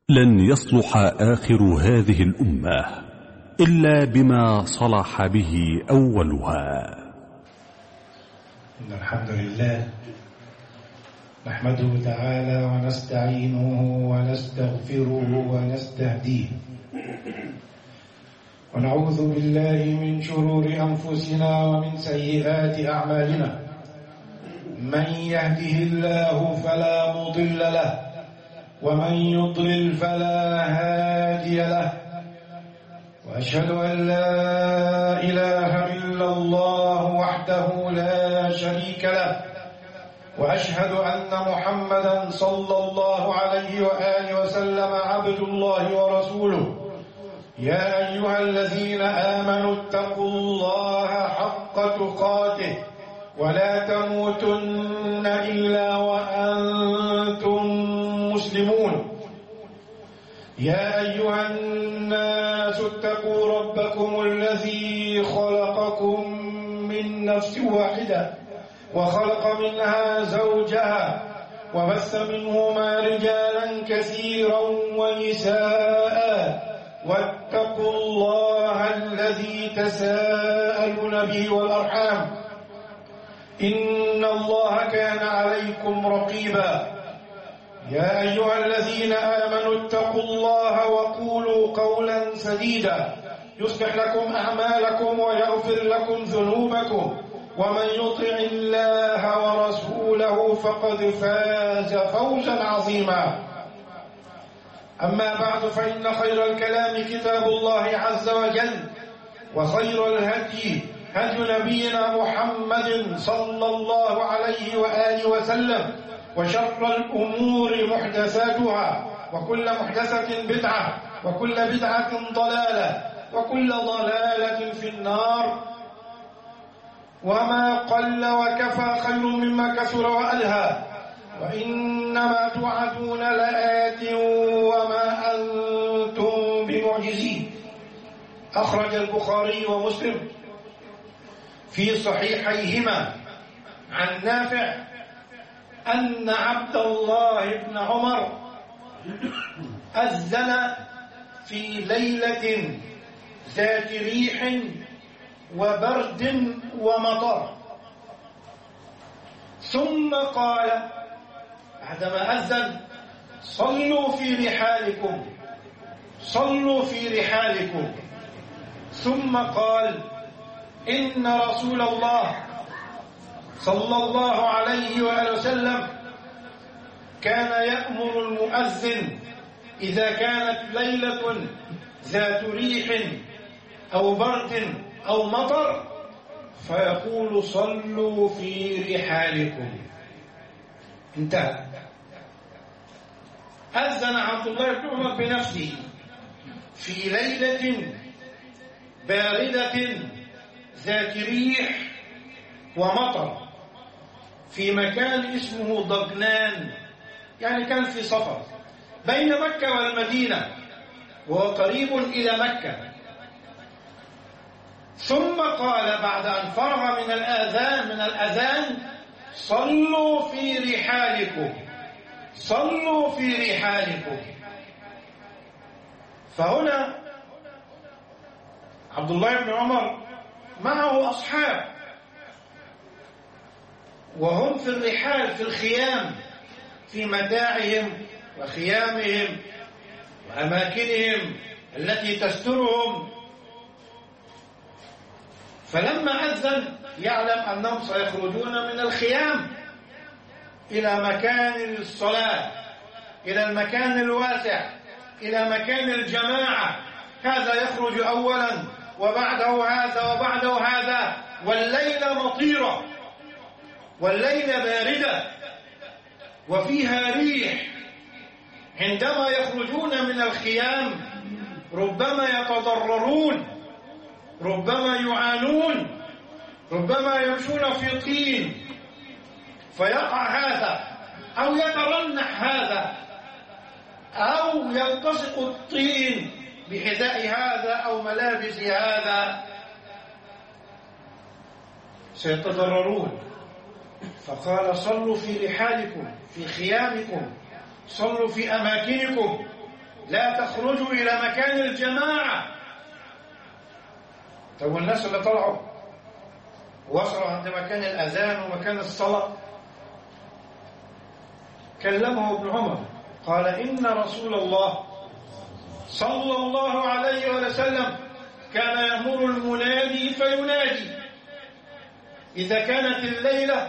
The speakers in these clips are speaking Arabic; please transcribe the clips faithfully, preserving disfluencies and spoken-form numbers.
لن يصلح آخر هذه الأمة إلا بما صلح به أولها. إن الحمد لله نحمده تعالى ونستعينه ونستغفره ونستهديه، ونعوذ بالله من شرور أنفسنا ومن سيئات أعمالنا. من يهده الله فلا مضل له، ومن يضلل فلا هادي له، وأشهد أن لا إله إلا الله وحده لا شريك له، وأشهد أن محمدا صلى الله عليه وآله وسلم عبد الله ورسوله. يا أيها الذين آمنوا اتقوا الله حق تقاته ولا تموتن إلا وأنتم مسلمون. يا أيها الناس اتقوا ربكم الذي خلقكم من نفس واحدة وخلق منها زوجها وبث منهما رجالا كثيرا ونساء، واتقوا الله الذي تساءلون به والأرحام، إن الله كان عليكم رقيبا. يا أيها الذين آمنوا اتقوا الله وقولوا قولا سديدا يصلح لكم أعمالكم ويغفر لكم ذنوبكم، ومن يطع الله ورسوله فقد فاز فوزا عظيما. أما بعد، فإن خير الكلام كتاب الله عز وجل، وخير الهدي هدي نبينا محمد صلى الله عليه وآله وسلم، وشر الأمور محدثاتها، وكل محدثة بدعة، وكل بدعة ضلالة، وكل ضلالة في النار. وما قل وكفى خير مما كثر وألهى، وإنما توعدون لآت وما أنتم بمعجزين. أخرج البخاري ومسلم في صحيحيهما عن نافع أن عبد الله بن عمر أذن في ليلة ذات ريح وبرد ومطر، ثم قال بعدما أذن: صلوا في رحالكم، صلوا في رحالكم. ثم قال: إن رسول الله صلى الله عليه وآله وسلم كان يأمر المؤذن إذا كانت ليلة ذات ريح أو برد أو مطر فيقول: صلوا في رحالكم. انتهى. أذن عبد الله بن عمر بنفسه في ليلة باردة ذات ريح ومطر في مكان اسمه ضجنان، يعني كان في سفر بين مكة والمدينة وهو قريب إلى مكة. ثم قال بعد أن فرغ من الآذان من الأذان: صلوا في رحالكم، صلوا في رحالكم. فهنا عبد الله بن عمر معه أصحاب، وهم في الرحال، في الخيام، في متاعهم وخيامهم وأماكنهم التي تسترهم. فلما أذن يعلم أنهم سيخرجون من الخيام إلى مكان الصلاة، إلى المكان الواسع، إلى مكان الجماعة. هذا يخرج أولا وبعده هذا وبعده هذا، والليلة مطيرة والليلة باردة وفيها ريح. عندما يخرجون من الخيام ربما يتضررون، ربما يعانون، ربما يمشون في طين فيقع هذا أو يترنح هذا، أو يلتصق الطين بحذاء هذا أو ملابس هذا، سيتضررون. فقال: صلوا في رحالكم، في خيامكم، صلوا في أماكنكم. لا تخرجوا إلى مكان الجماعة. طب والناس اللي طلعوا وصلوا عند مكان الأذان ومكان الصلاة، كلمه ابن عمر قال إن رسول الله صلى الله عليه وسلم كان يأمر المنادي فينادي إذا كانت الليلة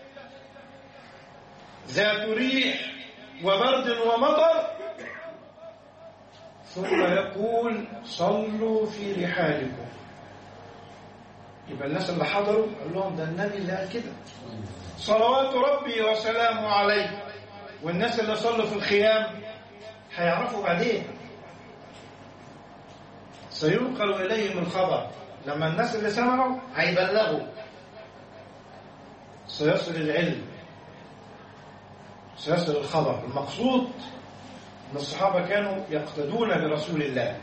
ذات ريح وبرد ومطر، ثم يقول صلوا في رحالكم. يبقى الناس اللي حضروا قال لهم ده النبي اللي قال كده صلوات ربي وسلامه عليه. والناس اللي صلوا في الخيام هيعرفوا بعدين، سينقل إليهم الخبر. لما الناس اللي سمعوا هيبلغوا، سيصل العلم، سيصل الخبر. المقصود أن الصحابة كانوا يقتدون برسول الله،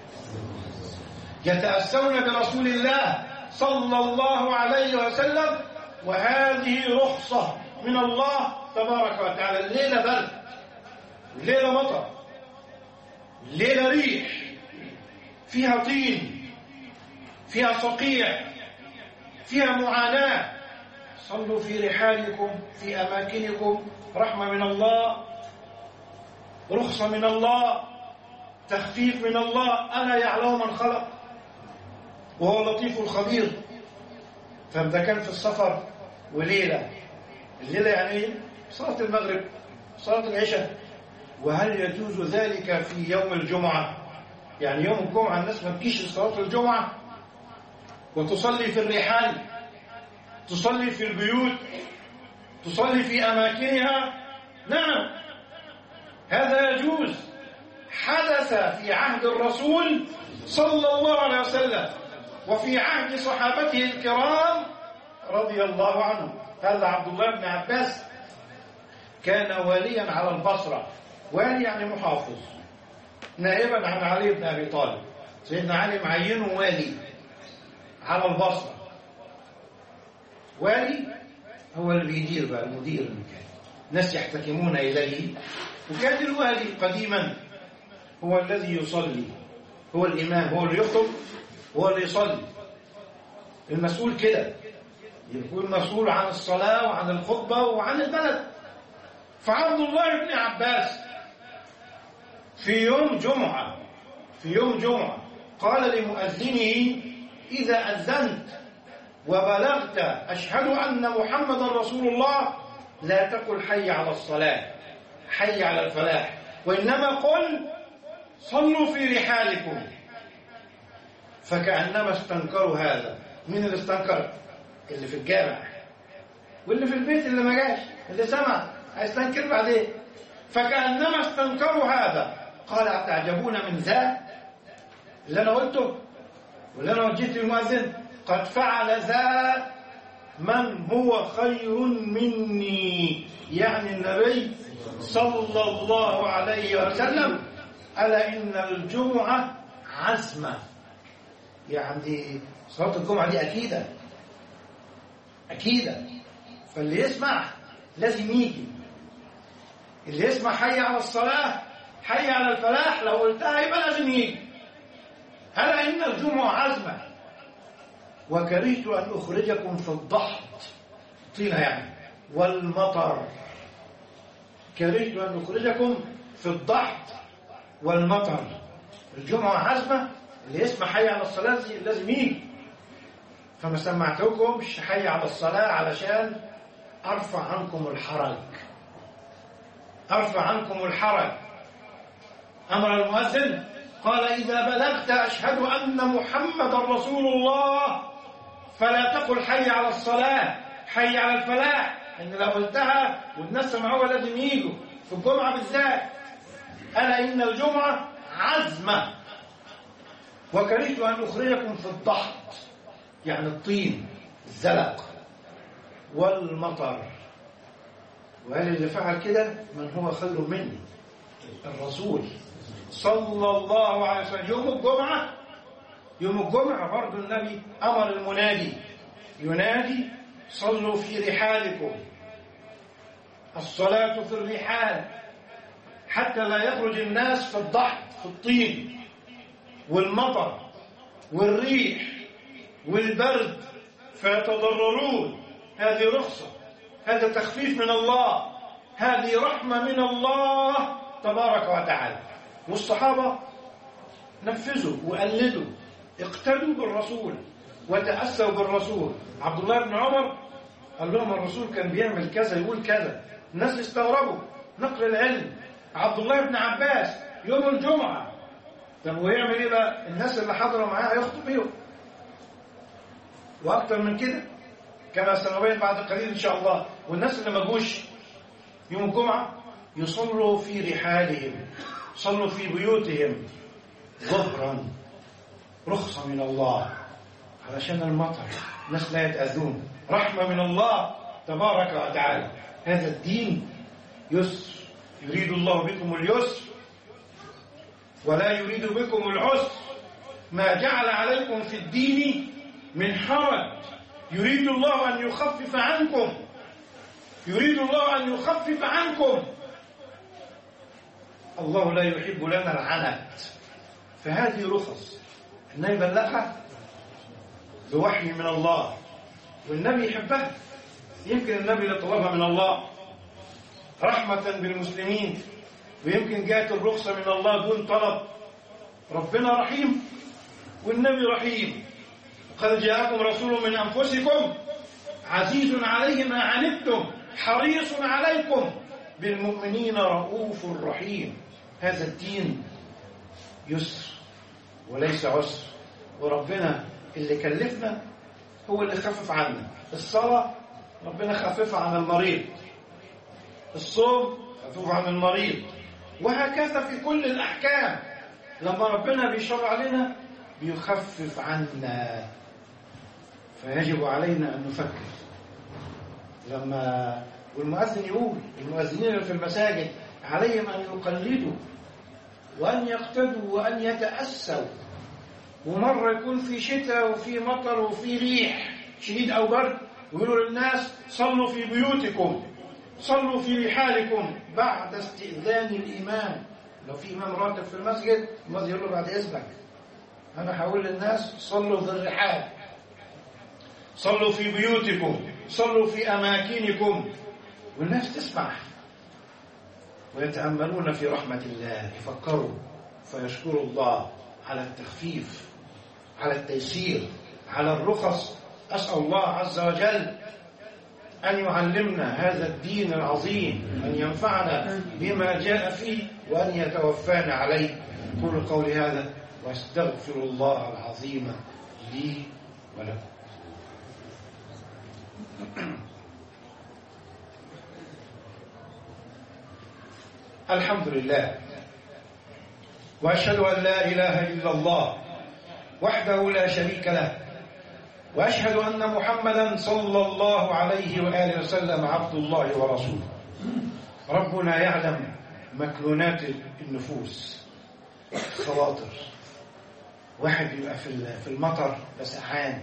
يتأسون برسول الله صلى الله عليه وسلم، وهذه رخصة من الله تبارك وتعالى. الليلة برد، الليلة مطر، الليلة ريح فيها طين، فيها صقيع، فيها معاناة. صلوا في رحالكم في أماكنكم، رحمة من الله، رخصة من الله، تخفيف من الله. ألا يعلم من خلق وهو اللطيف الخبير. فإذا كان في السفر وليلة، الليلة يعني صلاة المغرب، صلاة العشاء. وهل يجوز ذلك في يوم الجمعة؟ يعني يوم الجمعة الناس ما تجيش لصلاة الجمعة وتصلي في الرحال، تصلي في البيوت، تصلي في أماكنها؟ نعم، هذا يجوز. حدث في عهد الرسول صلى الله عليه وسلم وفي عهد صحابته الكرام رضي الله عنهم. هذا عبد الله بن عباس كان واليا على البصرة. والي يعني محافظ، نائبا عن علي بن أبي طالب. سيدنا علي معينه والي على البصرة. والي هو اللي بيدير بقى، المدير المكان، ناس يحتكمون إليه. وكان الوالي قديما هو الذي يصلي، هو الإمام، هو اللي يخطب، هو اللي يصلي. المسؤول كده يكون مسؤول عن الصلاة وعن الخطبة وعن البلد. فعبد الله بن عباس في يوم جمعة في يوم جمعة قال لمؤذنه إذا أذنت وبلغت أشهد أن محمد رسول الله لا تقل حي على الصلاة، حي على الفلاح، وإنما قل صلوا في رحالكم. فكأنما استنكروا هذا. مين اللي استنكر؟ اللي في الجامع، واللي في البيت اللي ما جاش، اللي سمع هيستنكر بعدين. فكأنما استنكروا هذا. قال أتعجبون من ذا اللي أنا قلته واللي أنا وجهت للمؤذن؟ قد فعل ذا من هو خير مني، يعني النبي صلى الله عليه وسلم. ألا إن الجمعة عزمة، يعني صلاة الجمعة دي أكيدة أكيدة. فاللي يسمع لازم يجي، اللي يسمع حي على الصلاة، حي على الفلاح، لو قلتها يبقى لازم يجي. ألا إن الجمعة عزمة. وكرهت أن أخرجكم في الضحط، طينة يعني، والمطر. كرهت أن أخرجكم في الضحط والمطر. الجمعة عزمة، اللي يسمع حي على الصلاة لازم يجي. فما سمعتكمش حي على الصلاة علشان أرفع عنكم الحرج، أرفع عنكم الحرج. أمر المؤذن قال إذا بلغت أشهد أن محمد رسول الله فلا تقل حي على الصلاة، حي على الفلاح. إن لو قلتها والناس سمعوها لازم يجوا في الجمعة بالذات. ألا إن الجمعة عزمة. وكرهت أن أخرجكم في الضحط، يعني الطين، الزلق، والمطر. وقال اللي فعل كده من هو خير مني؟ الرسول صلى الله عليه وسلم. يوم الجمعة يوم الجمعة برضو النبي أمر المنادي ينادي صلوا في رحالكم. الصلاة في الرحال، حتى لا يخرج الناس في الضحك في الطين والمطر والريح والبرد فيتضررون. هذه رخصة، هذا تخفيف من الله، هذه رحمة من الله تبارك وتعالى. والصحابة نفذوا وقلدوا، اقتدوا بالرسول وتأسوا بالرسول. عبد الله بن عمر قال لهم الرسول كان بيعمل كذا يقول كذا، الناس استغربوا نقل العلم. عبد الله بن عباس يوم الجمعة، طب ويعمل ايه بقى؟ الناس اللي حضروا معاه يخطب بيهم. واكثر من كده كما سنبين بعد قليل ان شاء الله. والناس اللي ما جوش يوم الجمعة يصلوا في رحالهم، يصلوا في بيوتهم ظهرا، رخصة من الله علشان المطر، الناس لا يتأذون، رحمة من الله تبارك وتعالى. هذا الدين يسر، يريد الله بكم اليسر ولا يريد بكم العسر، ما جعل عليكم في الدين من حرج، يريد الله أن يخفف عنكم، يريد الله أن يخفف عنكم. الله لا يحب لنا العنت، فهذه رخص النبي بلغها بوحي من الله، والنبي يحبها. يمكن النبي اللي طلبها من الله رحمة بالمسلمين، ويمكن جاءت الرخصة من الله دون طلب. ربنا رحيم والنبي رحيم. قد جاءكم رسول من أنفسكم عزيز عليه ما عنتم حريص عليكم بالمؤمنين رؤوف رحيم. هذا الدين يسر وليس عسر، وربنا اللي كلفنا هو اللي خفف عنا. الصلاة ربنا خففها عن المريض، الصوم خفف عن المريض، وهكذا في كل الأحكام. لما ربنا بيشرع علينا بيخفف عنا، فيجب علينا أن نفكر. لما والمؤذن يقول، المؤذنين في المساجد عليهم أن يقلدوا وأن يقتدوا وأن يتأسوا. ومرة يكون في شتاء وفي مطر وفي ريح شديد أو برد، ويقولوا للناس صلوا في بيوتكم، صلوا في رحالكم بعد استئذان الإمام. لو في إمام راتب في المسجد، المؤذن يقول له بعد إذنك أنا هقول للناس صلوا في الرحال، صلوا في بيوتكم، صلوا في أماكنكم. والناس تسمع ويتأملون في رحمة الله، يفكروا فيشكروا الله على التخفيف، على التيسير، على الرخص. أسأل الله عز وجل أن يعلمنا هذا الدين العظيم، أن ينفعنا بما جاء فيه، وأن يتوفانا عليه. أقول قولي هذا واستغفر الله العظيم لي ولكم. الحمد لله، وأشهد أن لا إله إلا الله وحده لا شريك له، وأشهد أن محمدا صلى الله عليه وآله وسلم عبد الله ورسوله. ربنا يعلم مكنونات النفوس، الخواطر. واحد يبقى في المطر سقعان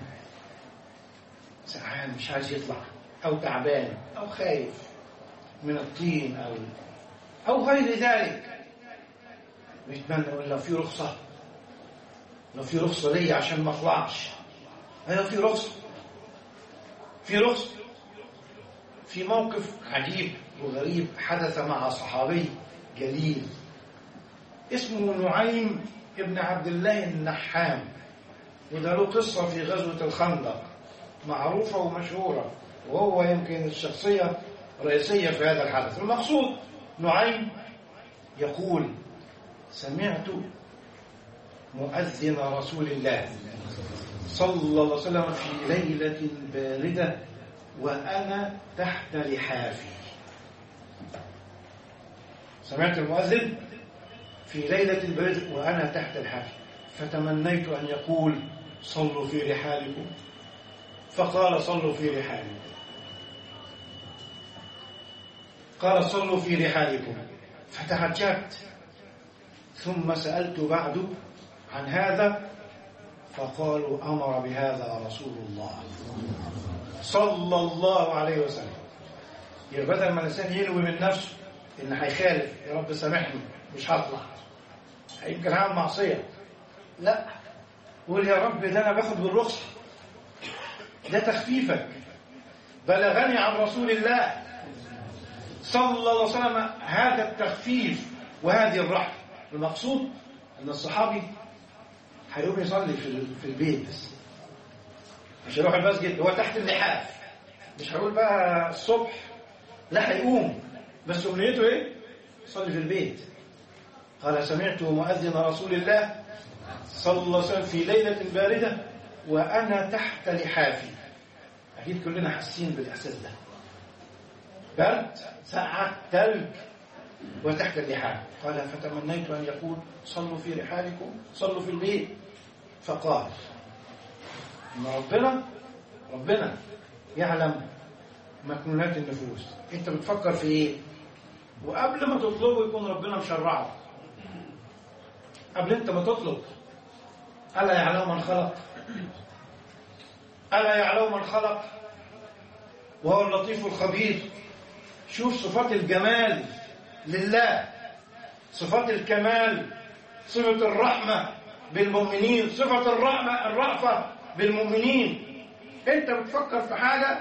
سقعان مش عايز يطلع، أو تعبان أو خايف من الطين أو أو غير ذلك، ويتمنى لو في رخصة، لو في رخصة لي عشان ما اطلعش. لو في رخصة، في رخصة. في موقف عجيب وغريب حدث مع صحابي جليل اسمه نعيم ابن عبد الله النحام، وده له قصة في غزوة الخندق معروفة ومشهورة، وهو يمكن الشخصية الرئيسية في هذا الحدث. المقصود نعيم يقول: سمعت مؤذن رسول الله صلى الله عليه وسلم في ليلة باردة وأنا تحت لحافي. سمعت المؤذن في ليلة باردة وأنا تحت لحافي، فتمنيت أن يقول صلوا في رحالكم، فقال صلوا في رحالكم، قال صلوا في رحالكم، فتعجبت. ثم سألت بعد عن هذا فقالوا أمر بهذا رسول الله صلى الله عليه وسلم. يبقى بدل ما الإنسان يلوي من نفسه إن هيخالف، يا رب سامحني مش هطلع، يمكن هعمل معصية. لا، قول يا رب ده أنا باخد بالرخصة، ده تخفيفك. بلغني عن رسول الله صلى الله عليه وسلم هذا التخفيف وهذه الرحمة. المقصود أن الصحابي هيقوم يصلي في البيت بس، مش هيروح المسجد، هو تحت اللحاف، مش هيقول بقى الصبح، لا هيقوم، بس أمنيته إيه؟ يصلي في البيت. قال سمعت مؤذن رسول الله صلى الله عليه وسلم في ليلة باردة وأنا تحت لحافي. أكيد كلنا حاسين بالإحساس ده، برد، ساعة، ثلج، وتحت اللحاف. قال فتمنيت أن يقول صلوا في رحالكم، صلوا في البيت. فقال إن ربنا ربنا يعلم مكنونات النفوس، أنت بتفكر في إيه؟ وقبل ما تطلبه يكون ربنا مشرعه، قبل أنت ما تطلب. ألا يعلم من خلق، ألا يعلم من خلق وهو اللطيف الخبير. شوف صفات الجمال لله، صفات الكمال، صفة الرحمة بالمؤمنين، صفة الرحمة الرأفة بالمؤمنين. أنت بتفكر في حاجة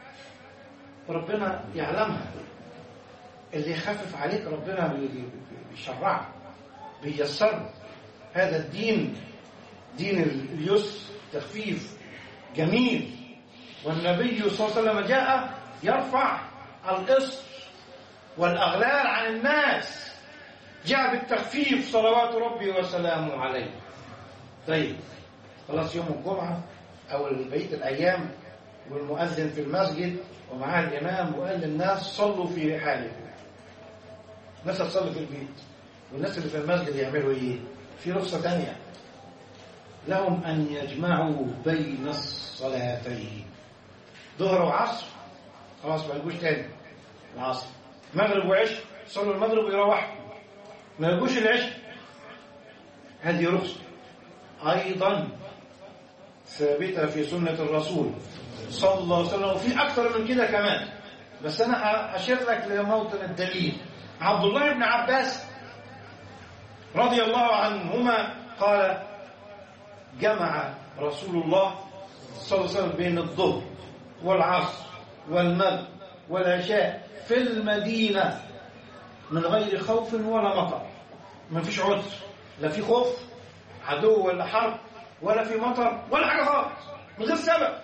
ربنا يعلمها، اللي يخفف عليك ربنا بيشرعه بييسره. هذا الدين دين اليسر، تخفيف جميل. والنبي صلى الله عليه وسلم جاء يرفع الإصر والأغلال عن الناس، جاء بالتخفيف صلوات ربي وسلامه عليه. طيب خلاص يوم الجمعة أو بقية الأيام والمؤذن في المسجد ومعاه الإمام وقال للناس صلوا في رحالكم، الناس تصلي في البيت، والناس اللي في المسجد يعملوا إيه؟ في رخصة تانية لهم أن يجمعوا بين الصلاتين، ظهر وعصر، خلاص ما يجوش تاني العصر، مغرب وعشاء، صلوا المغرب ويروحوا، ما يجوش العشاء. هذه رخصة أيضا ثابتة في سنة الرسول صلى الله عليه وسلم، وفي أكثر من كده كمان، بس أنا أشير لك لموطن الدليل. عبد الله بن عباس رضي الله عنهما قال جمع رسول الله صلى الله عليه وسلم بين الظهر والعصر والمغرب والعشاء في المدينة من غير خوف ولا مطر. ما فيش عذر، لا في خوف عدو ولا حرب ولا في مطر ولا حاجة خالص، من غير سبب.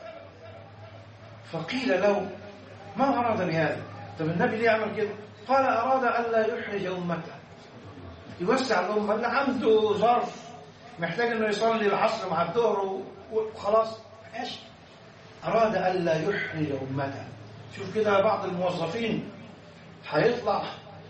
فقيل له ما أراد بهذا؟ طب النبي ليه يعمل كده؟ قال أراد أن لا يحرج أمته، يوسع الأمة، اللي عنده ظرف محتاج أنه يصلي العصر مع الظهر وخلاص ماشي، أراد أن لا يحرج أمته. شوف كده بعض الموظفين هيطلع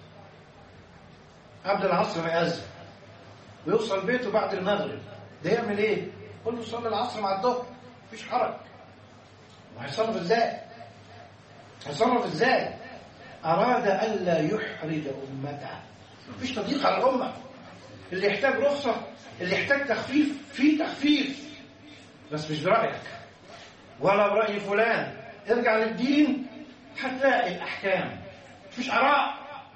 قبل العصر ما يأذن ويوصل بيته بعد المغرب، ده يعمل ايه؟ قل له صلي العصر مع الظهر، مفيش حرج. وهيصرف ازاي؟ هيصرف ازاي؟ أراد ألا يحرج أمته، مفيش تضييق على الأمة. اللي يحتاج رخصة، اللي يحتاج تخفيف، فيه تخفيف، بس مش برأيك ولا برأي فلان. ارجع للدين هتلاقي الأحكام، مفيش آراء،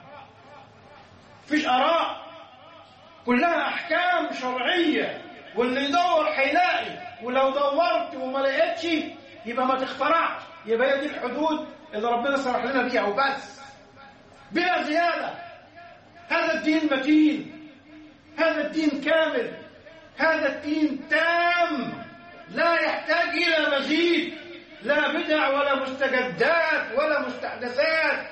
مفيش آراء، كلها أحكام شرعية، واللي يدور هيلاقي، ولو دورت وما لقيتش يبقى ما تخترعش، يبقى هي دي الحدود اللي ربنا سمح لنا بيها وبس، بلا زيادة. هذا الدين متين، هذا الدين كامل، هذا الدين تام، لا يحتاج إلى مزيد، لا بدع ولا مستجدات ولا مستحدثات.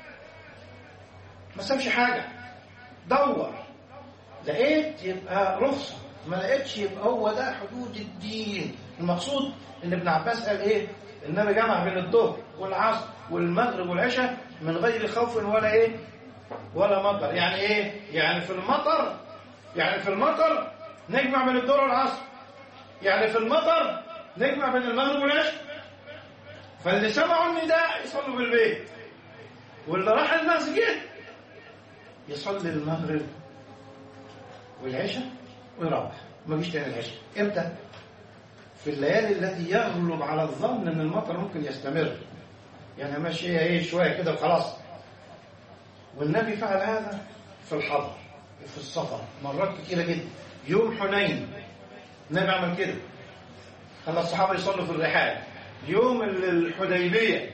ما سابش حاجة، دور، لقيت يبقى رخصة، ما لقيتش يبقى هو ده حدود الدين. المقصود ان ابن عباس قال ايه؟ النبي جمع بين الظهر والعصر والمغرب والعشاء من غير خوف ولا ايه ولا مطر. يعني ايه؟ يعني في المطر، يعني في المطر نجمع بين الظهر والعصر، يعني في المطر نجمع بين المغرب والعشاء. فاللي سمعوا النداء يصلوا بالبيت، واللي راح المسجد يصلي المغرب والعشاء ويروح، ما يجيش تاني العشاء. امتى؟ في الليالي التي يغلب على الظن ان المطر ممكن يستمر، يعني ماشي ايه شويه كده وخلاص، والنبي فعل هذا في الحضر في السفر مرات كتيرة جدا. يوم حنين النبي عمل كده، خلى الصحابة يصلوا في الرحال. يوم الحديبية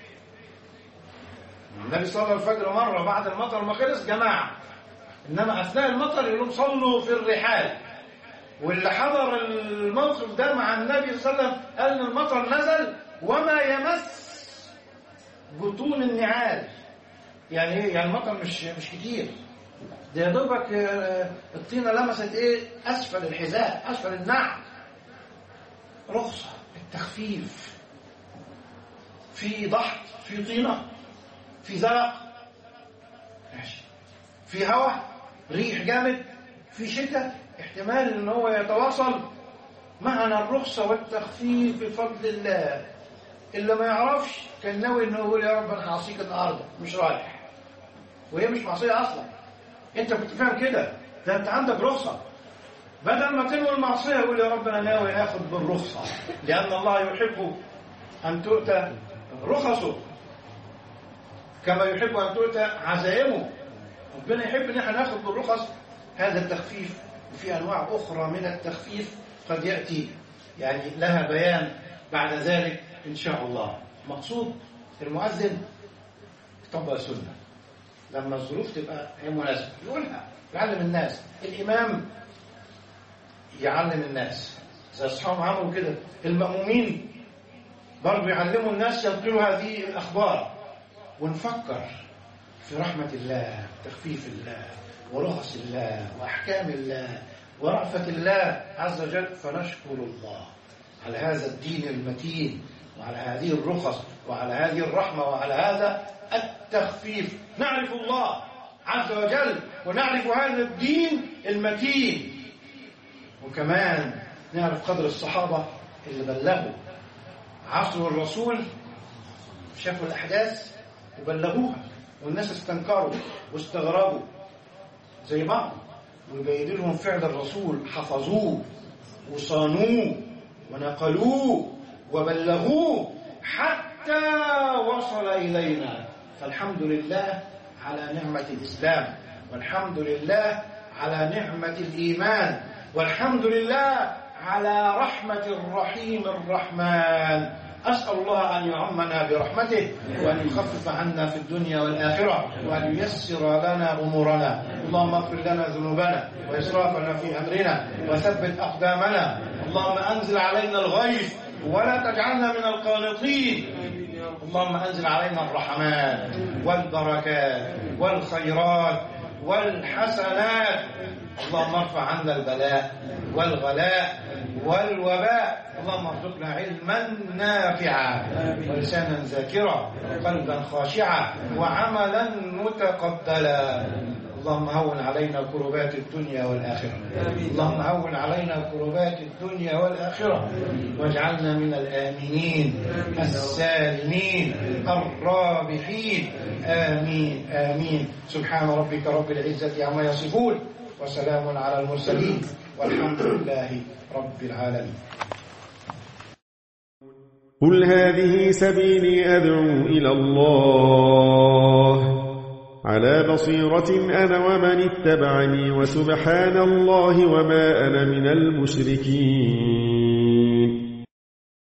النبي صلى الفجر مرة بعد المطر ما خلص جماعة، إنما أثناء المطر يقولون صلوا في الرحال. واللي حضر الموقف ده مع النبي صلى الله عليه وسلم قال إن المطر نزل وما يمس بطون النعال. يعني ايه؟ يعني المطر مش مش كتير، ده يا دوبك الطينة لمست ايه؟ أسفل الحذاء، أسفل النعل. رخصة التخفيف، في ضحك، في طينة، في زرق ماشي، في هواء، ريح جامد، في شتاء احتمال ان هو يتواصل. معنى الرخصة والتخفيف بفضل الله. اللي ما يعرفش كان ناوي انه يقول يا رب انا هعصيك النهارده مش رايح، وهي مش معصية اصلا. انت كنت فاهم كده، ده انت عندك رخصة. بدل ما تنوي المعصية يقول يا رب انا ناوي اخذ بالرخصة، لان الله يحب ان تؤتى رخصه كما يحب ان تؤتى عزائمه. ربنا يحب ان احنا ناخذ بالرخص. هذا التخفيف، وفي انواع اخرى من التخفيف قد ياتي يعني لها بيان بعد ذلك ان شاء الله. مقصود المؤذن يطبق السنه لما الظروف تبقى هي مناسبه يقولها، يعلم الناس. الامام يعلم الناس زي اصحابه عملوا كده. المأمومين برضه يعلموا الناس، ينقلوا هذه الاخبار. ونفكر في رحمه الله، تخفيف الله، ورخص الله، واحكام الله، ورأفة الله عز وجل. فنشكر الله على هذا الدين المتين، وعلى هذه الرخص، وعلى هذه الرحمة، وعلى هذا التخفيف. نعرف الله عز وجل ونعرف هذا الدين المتين، وكمان نعرف قدر الصحابة اللي بلغوا عصر الرسول، شافوا الأحداث وبلغوها، والناس استنكروا واستغربوا زي بعض، ويبين لهم فعل الرسول، حفظوه وصانوه ونقلوه وبلغوه حتى وصل إلينا. فالحمد لله على نعمة الإسلام، والحمد لله على نعمة الإيمان، والحمد لله على رحمة الرحيم الرحمن. أسأل الله أن يعمنا برحمته، وأن يخفف عنا في الدنيا والآخرة، وأن ييسر لنا أمورنا. اللهم اغفر لنا ذنوبنا وإسرافنا في أمرنا، وثبت أقدامنا. اللهم أنزل علينا الغيث ولا تجعلنا من القانطين. اللهم أنزل علينا الرحمات والبركات والخيرات والحسنات. اللهم ارفع عنا البلاء والغلاء والوباء. اللهم ارزقنا علما نافعا، ولسانا ذاكرا، وقلبا خاشعا، وعملا متقبلا. اللهم هون علينا كربات الدنيا والآخرة. اللهم هون علينا كربات الدنيا والآخرة، واجعلنا من الآمنين السالمين الرابحين. آمين آمين. سبحان ربك رب العزة عما يصفون، وسلام على المرسلين، والحمد لله رب العالمين. قل هذه سبيلي أدعو إلى الله على بصيرة أنا ومن اتبعني، وسبحان الله وما أنا من المشركين.